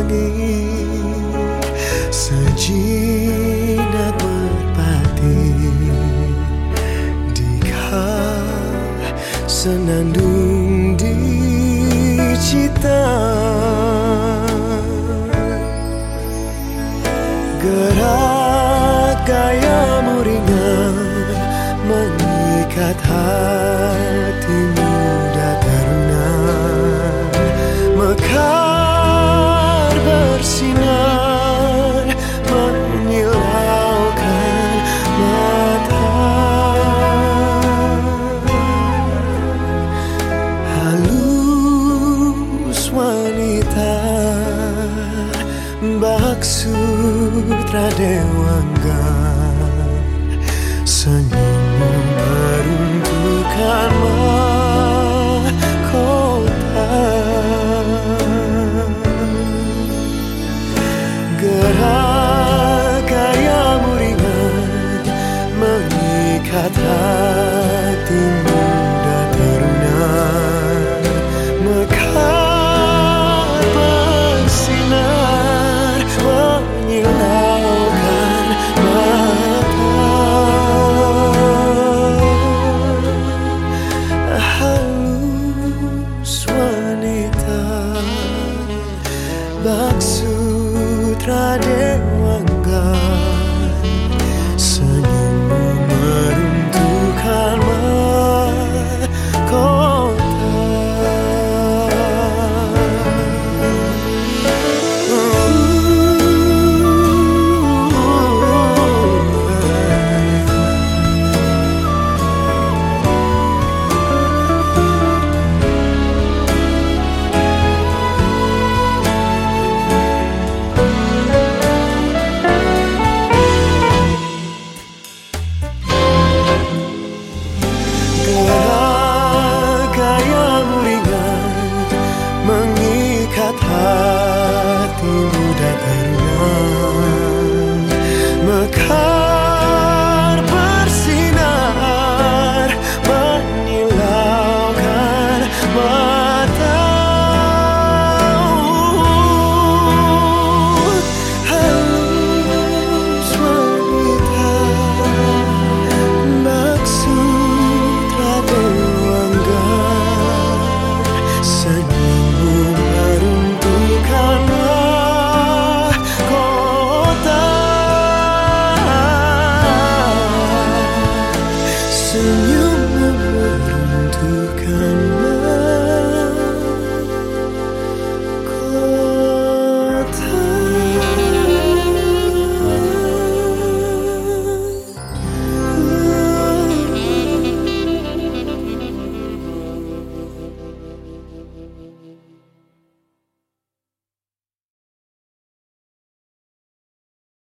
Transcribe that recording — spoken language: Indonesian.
langit, sejenak merpati dikau senandung di cita. Gerak gayamu ringan mengikat hati muda teruna, mekar bersinar menyilaukan mata. Halus wanita bak sutra dewangga, senyummu meruntuhkan mahkota. Gerak gayamu ringan mengikat hati muda teruna, mekar bersinar menyilaukan mata. Halus wanita bak sutra dewa.